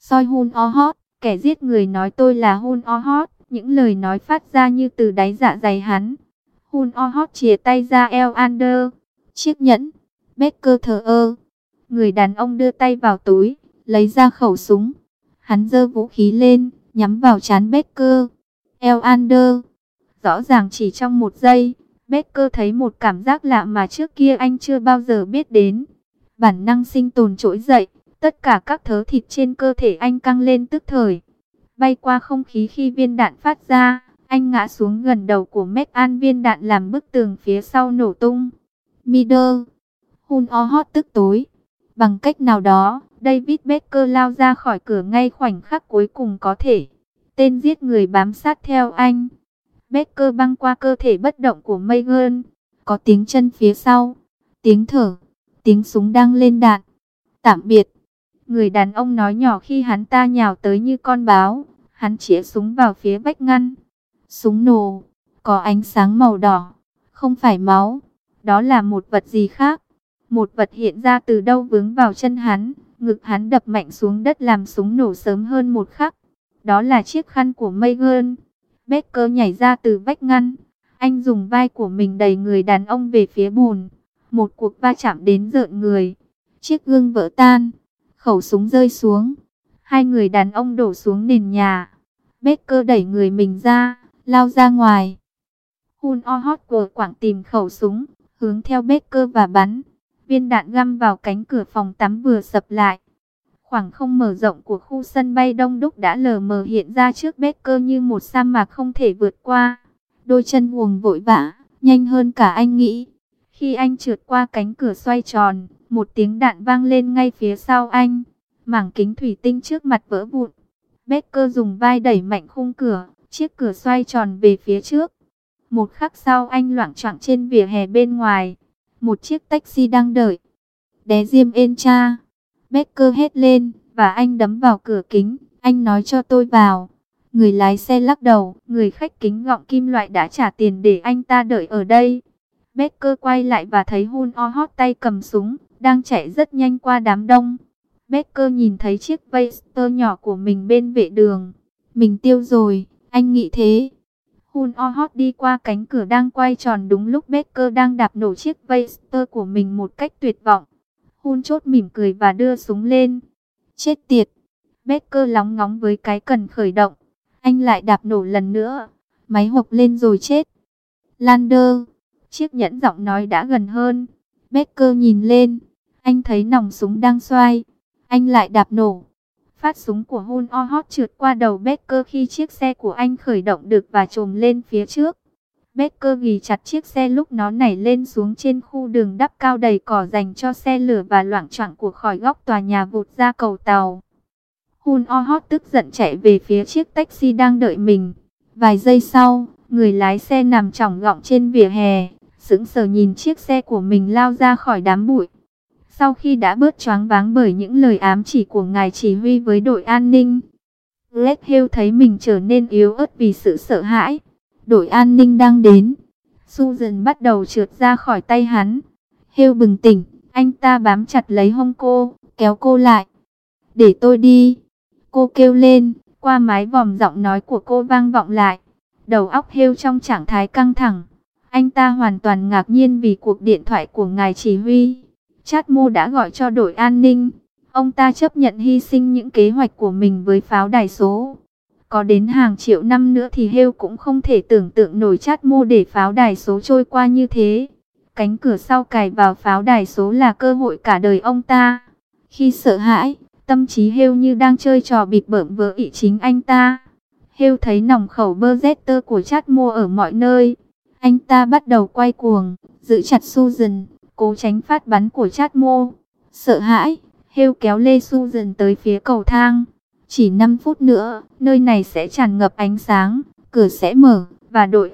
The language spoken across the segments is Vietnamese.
Soi Hun O Hot, kẻ giết người nói tôi là Hun O Hot. Những lời nói phát ra như từ đáy dạ dày hắn. Hun O Hot chìa tay ra Evander. Chiếc nhẫn. Becker thờ ơ. Người đàn ông đưa tay vào túi, lấy ra khẩu súng. Hắn giơ vũ khí lên, nhắm vào trán Becker. Evander. Rõ ràng chỉ trong một giây, Becker thấy một cảm giác lạ mà trước kia anh chưa bao giờ biết đến. Bản năng sinh tồn trỗi dậy, tất cả các thớ thịt trên cơ thể anh căng lên tức thời. Bay qua không khí khi viên đạn phát ra, anh ngã xuống gần đầu của Megan, viên đạn làm bức tường phía sau nổ tung. Middle. Hun O Hot tức tối. Bằng cách nào đó, David Becker lao ra khỏi cửa ngay khoảnh khắc cuối cùng có thể. Tên giết người bám sát theo anh. Becker băng qua cơ thể bất động của Megan. Có tiếng chân phía sau, tiếng thở, tiếng súng đang lên đạn. Tạm biệt. Người đàn ông nói nhỏ khi hắn ta nhào tới như con báo. Hắn chĩa súng vào phía vách ngăn. Súng nổ, có ánh sáng màu đỏ. Không phải máu, đó là một vật gì khác. Một vật hiện ra từ đâu vướng vào chân hắn. Ngực hắn đập mạnh xuống đất làm súng nổ sớm hơn một khắc. Đó là chiếc khăn của Megan. Becker nhảy ra từ vách ngăn. Anh dùng vai của mình đẩy người đàn ông về phía bùn. Một cuộc va chạm đến rợn người. Chiếc gương vỡ tan. Khẩu súng rơi xuống. Hai người đàn ông đổ xuống nền nhà. Becker đẩy người mình ra, lao ra ngoài. Hun O Hot của quảng tìm khẩu súng, hướng theo Becker và bắn. Viên đạn găm vào cánh cửa phòng tắm vừa sập lại. Khoảng không mở rộng của khu sân bay đông đúc đã lờ mờ hiện ra trước Becker như một sa mạc không thể vượt qua. Đôi chân guồng vội vã, nhanh hơn cả anh nghĩ. Khi anh trượt qua cánh cửa xoay tròn, một tiếng đạn vang lên ngay phía sau anh. Mảng kính thủy tinh trước mặt vỡ vụn. Becker dùng vai đẩy mạnh khung cửa, chiếc cửa xoay tròn về phía trước. Một khắc sau anh loạng choạng trên vỉa hè bên ngoài. Một chiếc taxi đang đợi. Đé diêm ên cha. Becker hét lên, và anh đấm vào cửa kính. Anh nói cho tôi vào. Người lái xe lắc đầu, người khách kính gọng kim loại đã trả tiền để anh ta đợi ở đây. Becker quay lại và thấy Hun O Hot tay cầm súng, đang chạy rất nhanh qua đám đông. Becker nhìn thấy chiếc Vester nhỏ của mình bên vệ đường. Mình tiêu rồi, anh nghĩ thế. Hun O Hot đi qua cánh cửa đang quay tròn đúng lúc Becker đang đạp nổ chiếc Vester của mình một cách tuyệt vọng. Hun chốt mỉm cười và đưa súng lên. Chết tiệt. Becker lóng ngóng với cái cần khởi động. Anh lại đạp nổ lần nữa. Máy hộc lên rồi chết. Lander. Chiếc nhẫn giọng nói đã gần hơn. Becker nhìn lên. Anh thấy nòng súng đang xoay. Anh lại đạp nổ. Phát súng của Hun O Hot trượt qua đầu Becker khi chiếc xe của anh khởi động được và trồm lên phía trước. Becker ghì chặt chiếc xe lúc nó nảy lên xuống trên khu đường đắp cao đầy cỏ dành cho xe lửa và loạng choạng của khỏi góc tòa nhà vụt ra cầu tàu. Hun O Hot tức giận chạy về phía chiếc taxi đang đợi mình. Vài giây sau, người lái xe nằm chỏng gọng trên vỉa hè, sững sờ nhìn chiếc xe của mình lao ra khỏi đám bụi. Sau khi đã bớt choáng váng bởi những lời ám chỉ của ngài chỉ huy với đội an ninh, Red Hill thấy mình trở nên yếu ớt vì sự sợ hãi. Đội an ninh đang đến. Susan bắt đầu trượt ra khỏi tay hắn. Hill bừng tỉnh, anh ta bám chặt lấy hông cô, kéo cô lại. Để tôi đi. Cô kêu lên, qua mái vòm giọng nói của cô vang vọng lại. Đầu óc Hill trong trạng thái căng thẳng. Anh ta hoàn toàn ngạc nhiên vì cuộc điện thoại của ngài chỉ huy. Chadmo đã gọi cho đội an ninh. Ông ta chấp nhận hy sinh những kế hoạch của mình với pháo đài số. Có đến hàng triệu năm nữa thì Hill cũng không thể tưởng tượng nổi Chadmo để pháo đài số trôi qua như thế. Cánh cửa sau cài vào pháo đài số là cơ hội cả đời ông ta. Khi sợ hãi, tâm trí Hill như đang chơi trò bịp bợm với ý chính anh ta. Hill thấy nòng khẩu Beretta của Chadmo ở mọi nơi. Anh ta bắt đầu quay cuồng, giữ chặt Susan, cố tránh phát bắn của Chadmo. Sợ hãi, Hill kéo lê Susan tới phía cầu thang. Chỉ 5 phút nữa, nơi này sẽ tràn ngập ánh sáng, cửa sẽ mở, và đội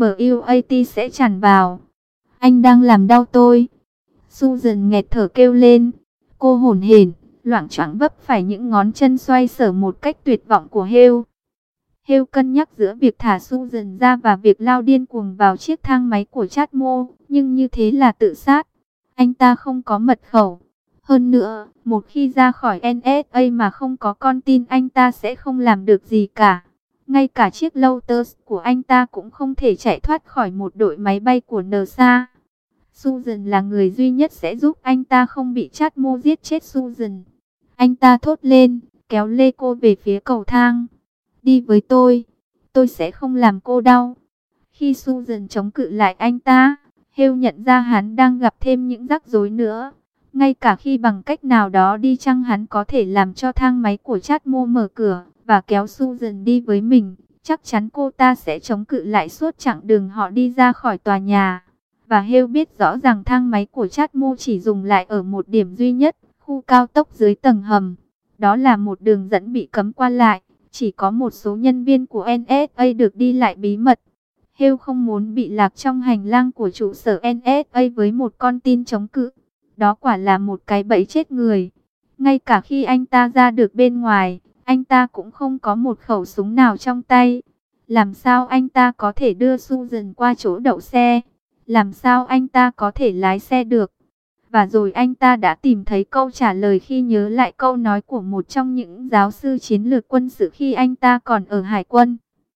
SWAT sẽ tràn vào. Anh đang làm đau tôi. Susan nghẹt thở kêu lên. Cô hổn hển, loạng choạng vấp phải những ngón chân xoay sở một cách tuyệt vọng của Hill. Hill cân nhắc giữa việc thả Susan ra và việc lao điên cuồng vào chiếc thang máy của Chadmo, nhưng như thế là tự sát. Anh ta không có mật khẩu. Hơn nữa, một khi ra khỏi NSA mà không có con tin anh ta sẽ không làm được gì cả. Ngay cả chiếc Lotus của anh ta cũng không thể chạy thoát khỏi một đội máy bay của NASA. Susan là người duy nhất sẽ giúp anh ta không bị Chadmo giết chết Susan. Anh ta thốt lên, kéo lê cô về phía cầu thang. Đi với tôi sẽ không làm cô đau. Khi Susan chống cự lại anh ta, Hale nhận ra hắn đang gặp thêm những rắc rối nữa. Ngay cả khi bằng cách nào đó đi chăng hắn có thể làm cho thang máy của Chadmo mở cửa và kéo Susan đi với mình, chắc chắn cô ta sẽ chống cự lại suốt chặng đường họ đi ra khỏi tòa nhà. Và Hale biết rõ rằng thang máy của Chadmo chỉ dùng lại ở một điểm duy nhất, khu cao tốc dưới tầng hầm. Đó là một đường dẫn bị cấm qua lại, chỉ có một số nhân viên của NSA được đi lại bí mật. Hale không muốn bị lạc trong hành lang của trụ sở NSA với một con tin chống cự. Đó quả là một cái bẫy chết người. Ngay cả khi anh ta ra được bên ngoài, anh ta cũng không có một khẩu súng nào trong tay. Làm sao anh ta có thể đưa Susan qua chỗ đậu xe? Làm sao anh ta có thể lái xe được? Và rồi anh ta đã tìm thấy câu trả lời khi nhớ lại câu nói của một trong những giáo sư chiến lược quân sự khi anh ta còn ở hải quân.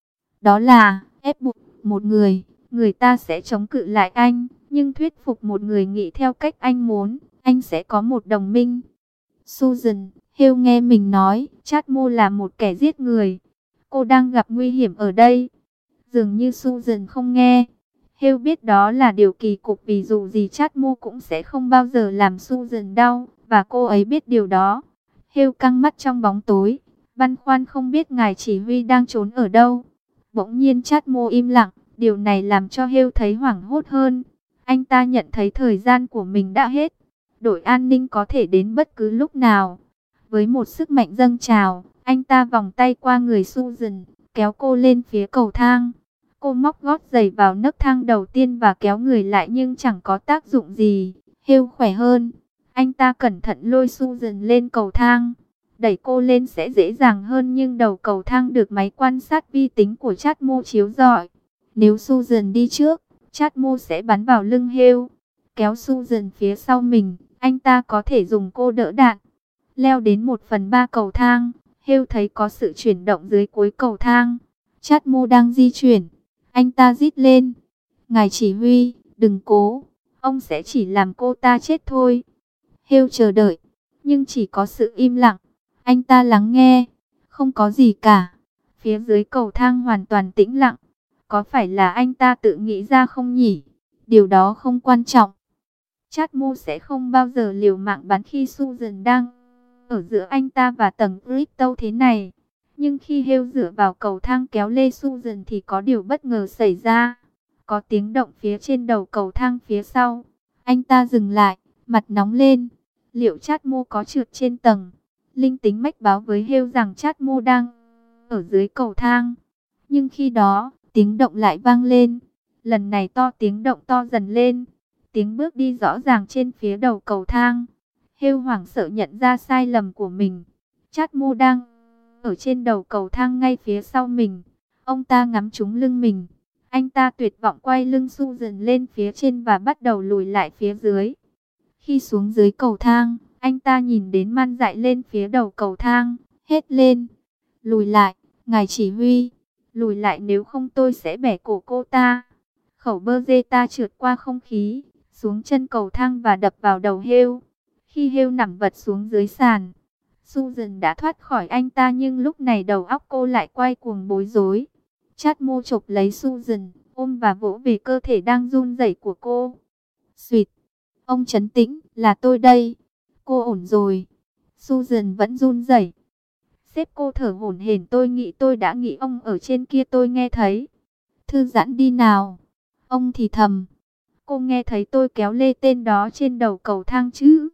Đó là, ép buộc một người ta sẽ chống cự lại anh, nhưng thuyết phục một người nghĩ theo cách anh muốn, anh sẽ có một đồng minh. Susan, Hale nghe mình nói, Chadmo là một kẻ giết người. Cô đang gặp nguy hiểm ở đây. Dường như Susan không nghe. Hale biết đó là điều kỳ cục vì dù gì Chadmo cũng sẽ không bao giờ làm Susan đau, và cô ấy biết điều đó. Hale căng mắt trong bóng tối, băn khoăn không biết ngài chỉ huy đang trốn ở đâu. Bỗng nhiên Chadmo im lặng, điều này làm cho Hale thấy hoảng hốt hơn. Anh ta nhận thấy thời gian của mình đã hết. Đội an ninh có thể đến bất cứ lúc nào. Với một sức mạnh dâng trào, anh ta vòng tay qua người Susan, kéo cô lên phía cầu thang. Cô móc gót giày vào nấc thang đầu tiên và kéo người lại nhưng chẳng có tác dụng gì. Hale khỏe hơn. Anh ta cẩn thận lôi Susan lên cầu thang. Đẩy cô lên sẽ dễ dàng hơn nhưng đầu cầu thang được máy quan sát vi tính của Chadmo chiếu rọi. Nếu Susan đi trước, Chadmo sẽ bắn vào lưng Hale. Kéo Susan phía sau mình, anh ta có thể dùng cô đỡ đạn. Leo đến 1/3 cầu thang, Hale thấy có sự chuyển động dưới cuối cầu thang. Chadmo đang di chuyển. Anh ta rít lên. Ngài chỉ huy, đừng cố. Ông sẽ chỉ làm cô ta chết thôi. Hale chờ đợi, nhưng chỉ có sự im lặng. Anh ta lắng nghe. Không có gì cả. Phía dưới cầu thang hoàn toàn tĩnh lặng. Có phải là anh ta tự nghĩ ra không nhỉ? Điều đó không quan trọng. Chadmo sẽ không bao giờ liều mạng bắn khi Susan đang ở giữa anh ta và tầng crypto thế này. Nhưng khi Hale dựa vào cầu thang kéo lê Susan thì có điều bất ngờ xảy ra. Có tiếng động phía trên đầu cầu thang phía sau. Anh ta dừng lại, mặt nóng lên. Liệu Chadmo có trượt trên tầng? Linh tính mách báo với Hale rằng Chadmo đang ở dưới cầu thang. Nhưng khi đó, tiếng động lại vang lên. Lần này tiếng động to dần lên. Tiếng bước đi rõ ràng trên phía đầu cầu thang. Hale hoảng sợ nhận ra sai lầm của mình. Chadmo đang ở trên đầu cầu thang ngay phía sau mình. Ông ta ngắm trúng lưng mình. Anh ta tuyệt vọng quay lưng Susan lên phía trên và bắt đầu lùi lại phía dưới. Khi xuống dưới cầu thang, anh ta nhìn đến man dại lên phía đầu cầu thang, hét lên. Lùi lại, ngài chỉ huy. Lùi lại nếu không tôi sẽ bẻ cổ cô ta. Khẩu Beretta trượt qua không khí, xuống chân cầu thang và đập vào đầu Hale. Khi Hale nằm vật xuống dưới sàn, Susan đã thoát khỏi anh ta nhưng lúc này đầu óc cô lại quay cuồng bối rối. Chadmo chộp lấy Susan, ôm và vỗ về cơ thể đang run rẩy của cô. Xuyệt, ông trấn tĩnh, là tôi đây. Cô ổn rồi. Susan vẫn run rẩy. Sếp, cô thở hổn hển, tôi đã nghĩ ông ở trên kia, tôi nghe thấy. Thư giãn đi nào. Ông thì thầm. Cô nghe thấy tôi kéo lê tên đó trên đầu cầu thang chứ?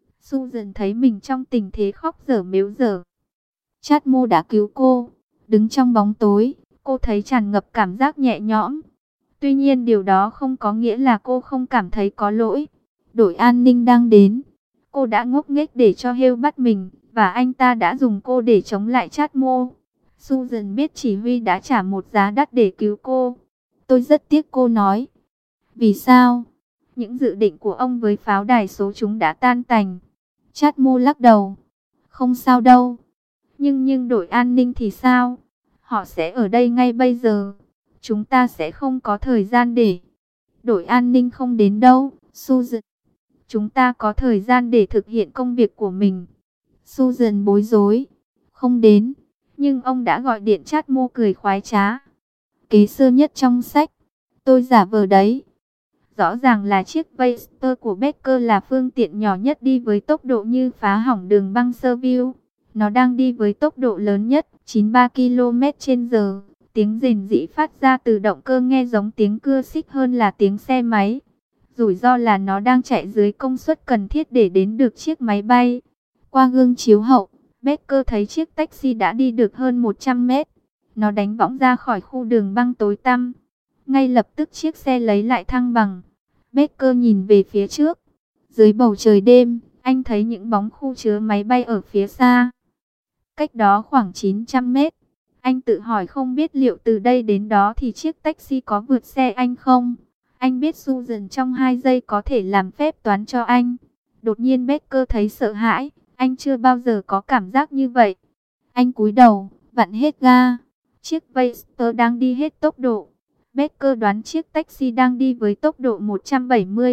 Susan thấy mình trong tình thế khóc dở mếu dở. Chadmo đã cứu cô. Đứng trong bóng tối, cô thấy tràn ngập cảm giác nhẹ nhõm. Tuy nhiên điều đó không có nghĩa là cô không cảm thấy có lỗi. Đội an ninh đang đến. Cô đã ngốc nghếch để cho Hale bắt mình, và anh ta đã dùng cô để chống lại Chadmo. Susan biết chỉ huy đã trả một giá đắt để cứu cô. Tôi rất tiếc, cô nói. Vì sao? Những dự định của ông với pháo đài số chúng đã tan tành. Chát Mô lắc đầu. Không sao đâu. Nhưng đội an ninh thì sao? Họ sẽ ở đây ngay bây giờ. Chúng ta sẽ không có thời gian để... Đội an ninh không đến đâu, Susan. Chúng ta có thời gian để thực hiện công việc của mình. Susan bối rối. Không đến. Nhưng ông đã gọi điện. Chát Mô cười khoái trá. Kế sơ nhất trong sách. Tôi giả vờ đấy. Rõ ràng là chiếc Vector của Becker là phương tiện nhỏ nhất đi với tốc độ như phá hỏng đường băng Serville. Nó đang đi với tốc độ lớn nhất, 93 km/h. Tiếng rền rĩ phát ra từ động cơ nghe giống tiếng cưa xích hơn là tiếng xe máy. Rủi ro là nó đang chạy dưới công suất cần thiết để đến được chiếc máy bay. Qua gương chiếu hậu, Becker thấy chiếc taxi đã đi được hơn 100 mét. Nó đánh võng ra khỏi khu đường băng tối tăm. Ngay lập tức chiếc xe lấy lại thăng bằng. Becker nhìn về phía trước. Dưới bầu trời đêm, anh thấy những bóng khu chứa máy bay ở phía xa. Cách đó khoảng 900 mét. Anh tự hỏi không biết liệu từ đây đến đó thì chiếc taxi có vượt xe anh không? Anh biết Susan trong 2 giây có thể làm phép toán cho anh. Đột nhiên Becker thấy sợ hãi. Anh chưa bao giờ có cảm giác như vậy. Anh cúi đầu, vặn hết ga. Chiếc Vector đang đi hết tốc độ. Becker đoán chiếc taxi đang đi với tốc độ 170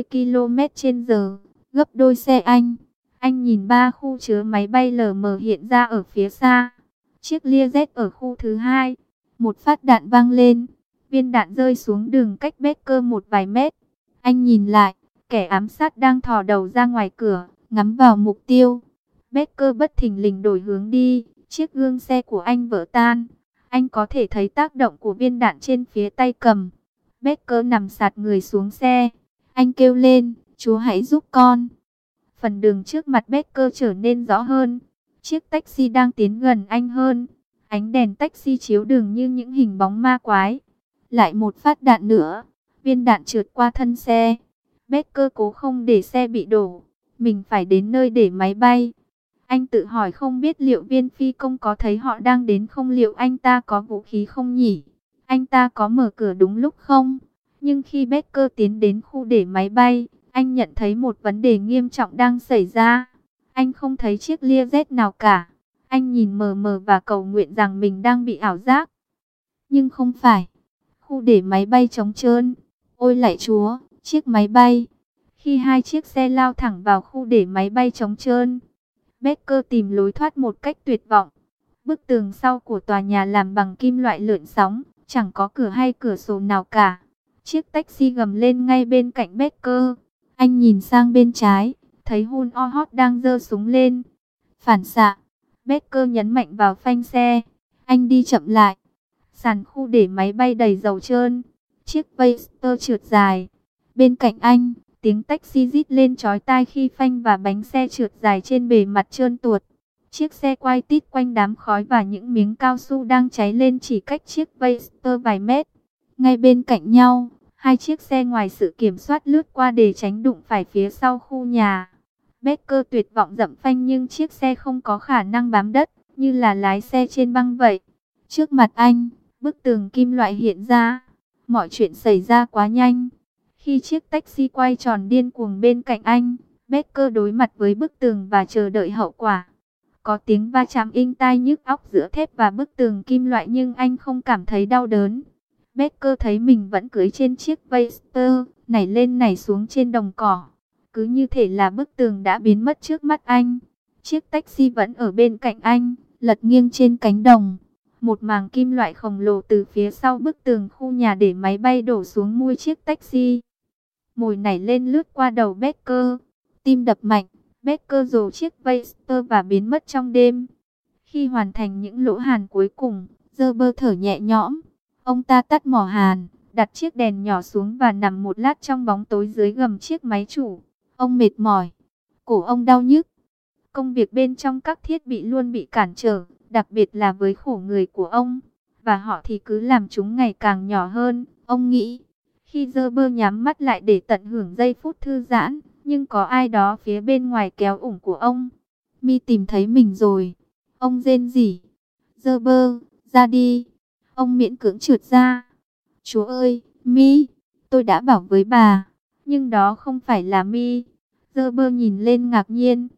km/h, gấp đôi xe anh. Anh nhìn 3 khu chứa máy bay lờ mờ hiện ra ở phía xa. Chiếc Learjet ở khu thứ 2. Một phát đạn vang lên. Viên đạn rơi xuống đường cách Becker một vài mét. Anh nhìn lại, kẻ ám sát đang thò đầu ra ngoài cửa, ngắm vào mục tiêu. Becker bất thình lình đổi hướng đi, chiếc gương xe của anh vỡ tan. Anh có thể thấy tác động của viên đạn trên phía tay cầm. Becker nằm sạt người xuống xe. Anh kêu lên, Chúa hãy giúp con. Phần đường trước mặt Becker trở nên rõ hơn. Chiếc taxi đang tiến gần anh hơn. Ánh đèn taxi chiếu đường như những hình bóng ma quái. Lại một phát đạn nữa. Viên đạn trượt qua thân xe. Becker cố không để xe bị đổ. Mình phải đến nơi để máy bay. Anh tự hỏi không biết liệu viên phi công có thấy họ đang đến không, liệu anh ta có vũ khí không nhỉ? Anh ta có mở cửa đúng lúc không? Nhưng khi Becker tiến đến khu để máy bay, anh nhận thấy một vấn đề nghiêm trọng đang xảy ra. Anh không thấy chiếc Learjet nào cả. Anh nhìn mờ mờ và cầu nguyện rằng mình đang bị ảo giác. Nhưng không phải. Khu để máy bay trống trơn. Ôi lạy Chúa, chiếc máy bay. Khi 2 chiếc xe lao thẳng vào khu để máy bay trống trơn, Becker tìm lối thoát một cách tuyệt vọng. Bức tường sau của tòa nhà làm bằng kim loại lượn sóng, chẳng có cửa hay cửa sổ nào cả. Chiếc taxi gầm lên ngay bên cạnh Becker. Anh nhìn sang bên trái, thấy Hun Oh đang giơ súng lên. Phản xạ. Becker nhấn mạnh vào phanh xe. Anh đi chậm lại. Sàn khu để máy bay đầy dầu trơn. Chiếc Vector trượt dài. Bên cạnh anh, tiếng taxi rít lên chói tai khi phanh và bánh xe trượt dài trên bề mặt trơn tuột. Chiếc xe quay tít quanh đám khói và những miếng cao su đang cháy lên chỉ cách chiếc Vector vài mét. Ngay bên cạnh nhau, 2 chiếc xe ngoài sự kiểm soát lướt qua để tránh đụng phải phía sau khu nhà. Becker tuyệt vọng dậm phanh nhưng chiếc xe không có khả năng bám đất, như là lái xe trên băng vậy. Trước mặt anh, bức tường kim loại hiện ra. Mọi chuyện xảy ra quá nhanh. Khi chiếc taxi quay tròn điên cuồng bên cạnh anh, Becker đối mặt với bức tường và chờ đợi hậu quả. Có tiếng va chạm inh tai nhức óc giữa thép và bức tường kim loại nhưng anh không cảm thấy đau đớn. Becker thấy mình vẫn cưỡi trên chiếc Vector, nảy lên nảy xuống trên đồng cỏ. Cứ như thể là bức tường đã biến mất trước mắt anh. Chiếc taxi vẫn ở bên cạnh anh, lật nghiêng trên cánh đồng. Một màng kim loại khổng lồ từ phía sau bức tường khu nhà để máy bay đổ xuống mui chiếc taxi. Mồi nảy lên lướt qua đầu Becker. Tim đập mạnh, Becker rồ chiếc Vector và biến mất trong đêm. Khi hoàn thành những lỗ hàn cuối cùng, Gerber thở nhẹ nhõm. Ông ta tắt mỏ hàn, đặt chiếc đèn nhỏ xuống và nằm một lát trong bóng tối dưới gầm chiếc máy chủ. Ông mệt mỏi, cổ ông đau nhức. Công việc bên trong các thiết bị luôn bị cản trở, đặc biệt là với khổ người của ông. Và họ thì cứ làm chúng ngày càng nhỏ hơn, ông nghĩ. Khi Gerber nhắm mắt lại để tận hưởng giây phút thư giãn, nhưng có ai đó phía bên ngoài kéo ủng của ông. Mi tìm thấy mình rồi. Ông rên rỉ. Gerber, ra đi. Ông miễn cưỡng trượt ra. Chúa ơi, Mi, tôi đã bảo với bà. Nhưng đó không phải là Mi. Gerber nhìn lên ngạc nhiên.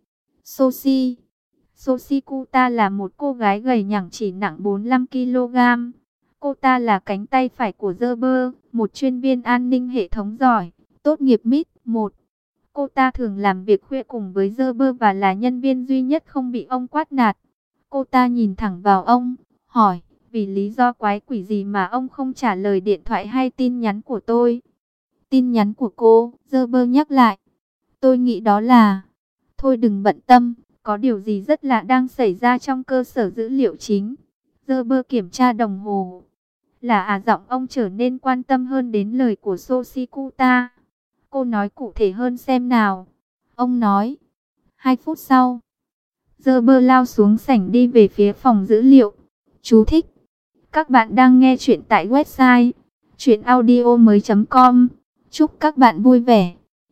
Soshi. Soshikuta là một cô gái gầy nhẳng chỉ nặng 45 kg. Cô ta là cánh tay phải của Gerber, một chuyên viên an ninh hệ thống giỏi, tốt nghiệp MIT-1. Cô ta thường làm việc khuya cùng với Gerber và là nhân viên duy nhất không bị ông quát nạt. Cô ta nhìn thẳng vào ông, hỏi, vì lý do quái quỷ gì mà ông không trả lời điện thoại hay tin nhắn của tôi? Tin nhắn của cô, Gerber nhắc lại. Tôi nghĩ đó là... Thôi đừng bận tâm, có điều gì rất lạ đang xảy ra trong cơ sở dữ liệu chính. Gerber kiểm tra đồng hồ. Là giọng ông trở nên quan tâm hơn đến lời của Soshikuta. Cô nói cụ thể hơn xem nào. Ông nói. 2 phút sau, Gerber lao xuống sảnh đi về phía phòng dữ liệu. Chú thích. Các bạn đang nghe chuyện tại website chuyenaudio.com. Chúc các bạn vui vẻ.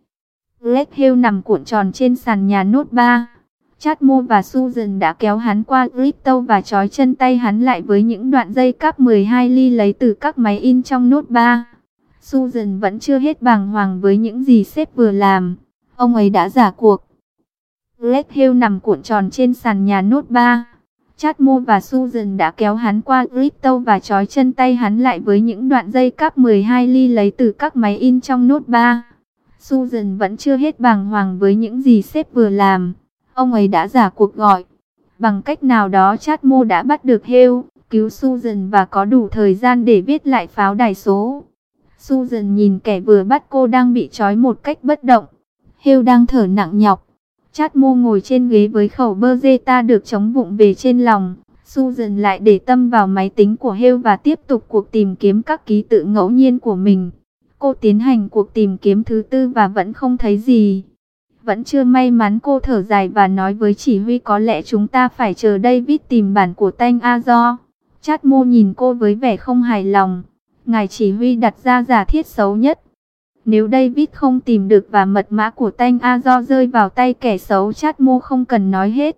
Red Hill nằm cuộn tròn trên sàn nhà nốt 3. Chatmo và Susan đã kéo hắn qua crypto và trói chân tay hắn lại với những đoạn dây cáp 12 ly lấy từ các máy in trong nốt 3. Susan vẫn chưa hết bàng hoàng với những gì sếp vừa làm. Ông ấy đã giả cuộc. Red Hill nằm cuộn tròn trên sàn nhà nốt 3. Chatmo và Susan đã kéo hắn qua crypto và trói chân tay hắn lại với những đoạn dây cáp 12 ly lấy từ các máy in trong nốt 3. Susan vẫn chưa hết bàng hoàng với những gì sếp vừa làm. Ông ấy đã giả cuộc gọi. Bằng cách nào đó Chatmo đã bắt được Hill, cứu Susan và có đủ thời gian để viết lại pháo đài số. Susan nhìn kẻ vừa bắt cô đang bị trói một cách bất động. Hill đang thở nặng nhọc. Chatmo ngồi trên ghế với khẩu Beretta được chống vụng về trên lòng. Susan lại để tâm vào máy tính của Hill và tiếp tục cuộc tìm kiếm các ký tự ngẫu nhiên của mình. Cô tiến hành cuộc tìm kiếm thứ 4 và vẫn không thấy gì. Vẫn chưa may mắn, cô thở dài và nói với chỉ huy, có lẽ chúng ta phải chờ David tìm bản của Tanh Azor. Chatmo nhìn cô với vẻ không hài lòng. Ngài chỉ huy đặt ra giả thiết xấu nhất. Nếu David không tìm được và mật mã của Tanh Azor rơi vào tay kẻ xấu, Chatmo không cần nói hết.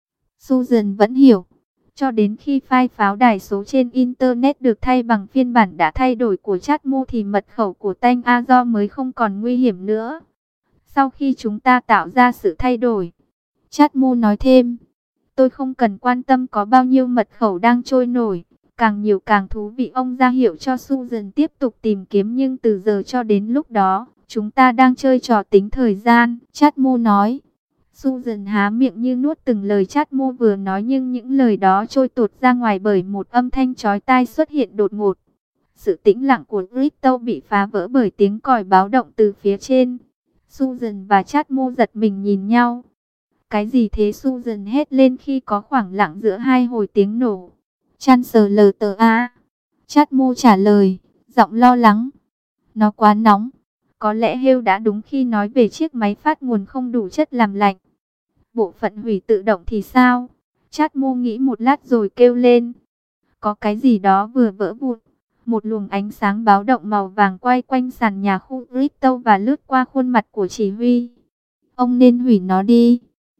Susan vẫn hiểu. Cho đến khi file pháo đài số trên Internet được thay bằng phiên bản đã thay đổi của Chatmo thì mật khẩu của Tanh Azor mới không còn nguy hiểm nữa. Sau khi chúng ta tạo ra sự thay đổi, Chatmo nói thêm, tôi không cần quan tâm có bao nhiêu mật khẩu đang trôi nổi. Càng nhiều càng thú vị. Ông ra hiệu cho Susan tiếp tục tìm kiếm, nhưng từ giờ cho đến lúc đó, chúng ta đang chơi trò tính thời gian, Chatmo nói. Susan há miệng như nuốt từng lời Chatmo vừa nói, nhưng những lời đó trôi tuột ra ngoài bởi một âm thanh chói tai xuất hiện đột ngột. Sự tĩnh lặng của crypto bị phá vỡ bởi tiếng còi báo động từ phía trên. Susan và Chatmo giật mình nhìn nhau. Cái gì thế? Susan hét lên khi có khoảng lặng giữa hai hồi tiếng nổ. Chancellor. Chatmo trả lời, giọng lo lắng. Nó quá nóng. Có lẽ Hill đã đúng khi nói về chiếc máy phát nguồn không đủ chất làm lạnh. Bộ phận hủy tự động thì sao? Chatmo nghĩ một lát rồi kêu lên. Có cái gì đó vừa vỡ vụn. Một luồng ánh sáng báo động màu vàng quay quanh sàn nhà khu crypto và lướt qua khuôn mặt của chỉ huy. Ông nên hủy nó đi,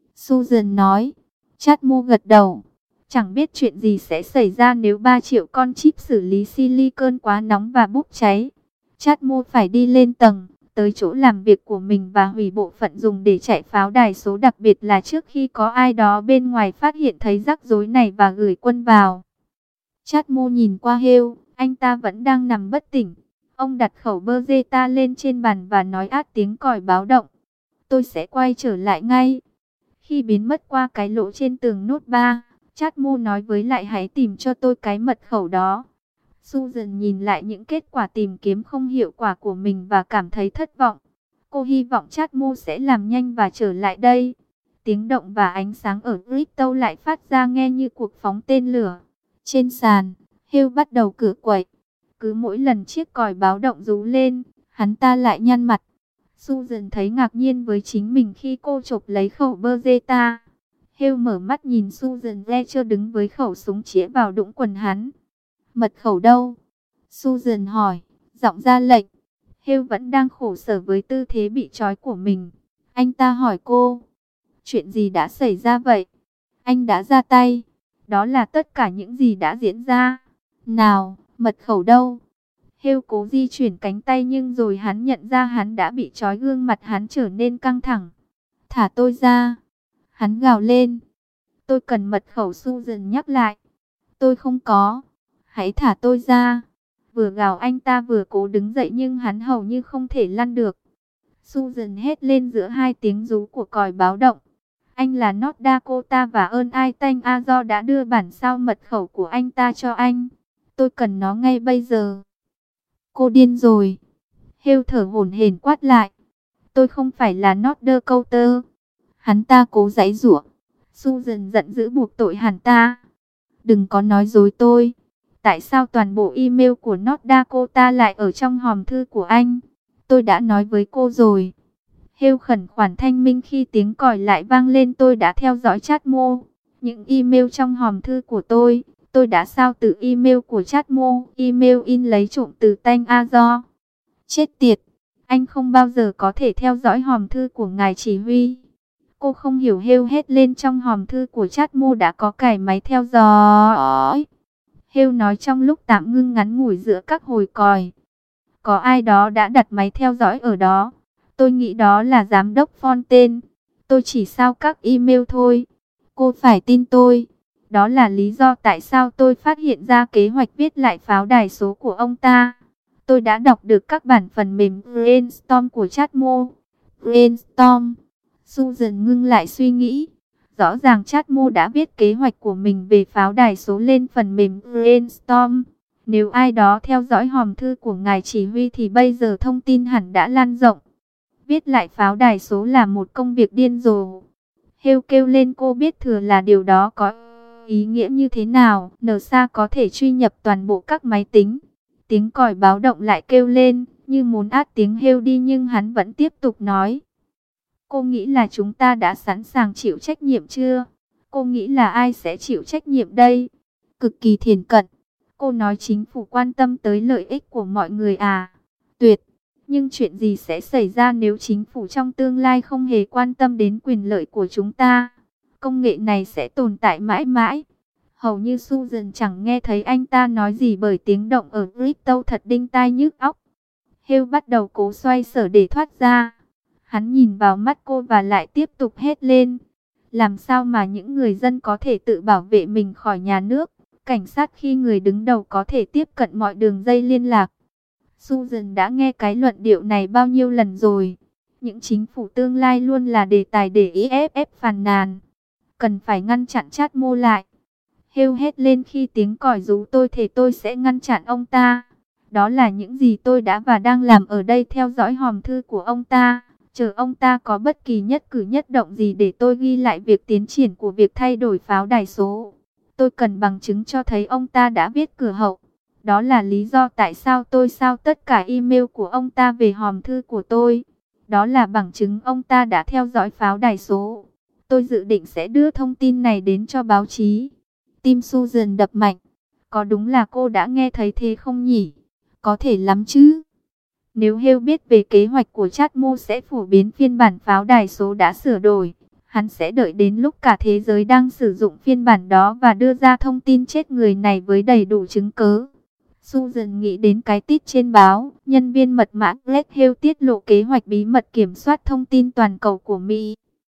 Susan nói. Chatmo gật đầu. Chẳng biết chuyện gì sẽ xảy ra nếu 3 triệu con chip xử lý silicon quá nóng và bốc cháy. Chatmo phải đi lên tầng, tới chỗ làm việc của mình và hủy bộ phận dùng để chạy pháo đài số, đặc biệt là trước khi có ai đó bên ngoài phát hiện thấy rắc rối này và gửi quân vào. Chatmo nhìn qua Hill, anh ta vẫn đang nằm bất tỉnh. Ông đặt khẩu Beretta lên trên bàn và nói át tiếng còi báo động. Tôi sẽ quay trở lại ngay. Khi biến mất qua cái lỗ trên tường nốt 3, Chatmo nói với lại hãy tìm cho tôi cái mật khẩu đó. Susan nhìn lại những kết quả tìm kiếm không hiệu quả của mình và cảm thấy thất vọng. Cô hy vọng Chatmo sẽ làm nhanh và trở lại đây. Tiếng động và ánh sáng ở crypto lại phát ra nghe như cuộc phóng tên lửa. Trên sàn, Hill bắt đầu cựa quậy. Cứ mỗi lần chiếc còi báo động rú lên, hắn ta lại nhăn mặt. Susan thấy ngạc nhiên với chính mình khi cô chộp lấy khẩu Beretta. Hill mở mắt nhìn Susan Fletcher đứng với khẩu súng chĩa vào đũng quần hắn. Mật khẩu đâu? Susan hỏi, giọng ra lệnh. Hill vẫn đang khổ sở với tư thế bị trói của mình. Anh ta hỏi cô, chuyện gì đã xảy ra vậy? Anh đã ra tay. Đó là tất cả những gì đã diễn ra. Nào, mật khẩu đâu? Hill cố di chuyển cánh tay nhưng rồi hắn nhận ra hắn đã bị trói, gương mặt hắn trở nên căng thẳng. Thả tôi ra. Hắn gào lên. Tôi cần mật khẩu, Susan nhắc lại. Tôi không có. Hãy thả tôi ra. Vừa gào anh ta vừa cố đứng dậy nhưng hắn hầu như không thể lăn được. Susan hét lên giữa hai tiếng rú của còi báo động. Anh là North Dakota và ơn ai Tanh Azor đã đưa bản sao mật khẩu của anh ta cho anh. Tôi cần nó ngay bây giờ. Cô điên rồi. Hale thở hổn hển quát lại. Tôi không phải là North Dakota. Hắn ta cố giãy giụa. Susan giận dữ buộc tội hắn ta. Đừng có nói dối tôi. Tại sao toàn bộ email của North Dakota lại ở trong hòm thư của anh? Tôi đã nói với cô rồi. Hale khẩn khoản thanh minh khi tiếng còi lại vang lên. Tôi đã theo dõi chat mô. Những email trong hòm thư của tôi đã sao từ email của chat mô. Email in lấy trộm từ Tanh Azor. Chết tiệt. Anh không bao giờ có thể theo dõi hòm thư của ngài chỉ huy. Cô không hiểu, Hale hét lên, trong hòm thư của chat mô đã có cài máy theo dõi. Hale nói trong lúc tạm ngưng ngắn ngủi giữa các hồi còi. Có ai đó đã đặt máy theo dõi ở đó. Tôi nghĩ đó là giám đốc Fontaine. Tôi chỉ sao các email thôi. Cô phải tin tôi. Đó là lý do tại sao tôi phát hiện ra kế hoạch viết lại pháo đài số của ông ta. Tôi đã đọc được các bản phần mềm Brainstorm của chat mô. Brainstorm. Susan ngưng lại suy nghĩ. Rõ ràng chat mô đã viết kế hoạch của mình về pháo đài số lên phần mềm Brainstorm. Nếu ai đó theo dõi hòm thư của ngài chỉ huy thì bây giờ thông tin hẳn đã lan rộng. Viết lại pháo đài số là một công việc điên rồ. Hale kêu lên, cô biết thừa là điều đó có ý nghĩa như thế nào. NSA có thể truy nhập toàn bộ các máy tính. Tiếng còi báo động lại kêu lên, như muốn át tiếng Hale đi, nhưng hắn vẫn tiếp tục nói. Cô nghĩ là chúng ta đã sẵn sàng chịu trách nhiệm chưa? Cô nghĩ là ai sẽ chịu trách nhiệm đây? Cực kỳ thiển cận. Cô nói chính phủ quan tâm tới lợi ích của mọi người à? Tuyệt. Nhưng chuyện gì sẽ xảy ra nếu chính phủ trong tương lai không hề quan tâm đến quyền lợi của chúng ta? Công nghệ này sẽ tồn tại mãi mãi. Hầu như Susan chẳng nghe thấy anh ta nói gì bởi tiếng động ở crypto thật đinh tai nhức óc. Hale bắt đầu cố xoay sở để thoát ra. Hắn nhìn vào mắt cô và lại tiếp tục hét lên. Làm sao mà những người dân có thể tự bảo vệ mình khỏi nhà nước, cảnh sát, khi người đứng đầu có thể tiếp cận mọi đường dây liên lạc? Susan đã nghe cái luận điệu này bao nhiêu lần rồi. Những chính phủ tương lai luôn là đề tài để EFF phàn nàn. Cần phải ngăn chặn chat mô lại. Hale hét lên khi tiếng còi rú. Tôi thề tôi sẽ ngăn chặn ông ta. Đó là những gì tôi đã và đang làm ở đây, theo dõi hòm thư của ông ta. Chờ ông ta có bất kỳ nhất cử nhất động gì để tôi ghi lại việc tiến triển của việc thay đổi pháo đài số. Tôi cần bằng chứng cho thấy ông ta đã viết cửa hậu. Đó là lý do tại sao tôi sao tất cả email của ông ta về hòm thư của tôi. Đó là bằng chứng ông ta đã theo dõi pháo đài số. Tôi dự định sẽ đưa thông tin này đến cho báo chí. Tim Susan đập mạnh. Có đúng là cô đã nghe thấy thế không nhỉ? Có thể lắm chứ. Nếu Hale biết về kế hoạch của chat mô sẽ phổ biến phiên bản pháo đài số đã sửa đổi, hắn sẽ đợi đến lúc cả thế giới đang sử dụng phiên bản đó và đưa ra thông tin chết người này với đầy đủ chứng cứ. Susan nghĩ đến cái tít trên báo, nhân viên mật mã Greg Hale tiết lộ kế hoạch bí mật kiểm soát thông tin toàn cầu của Mỹ.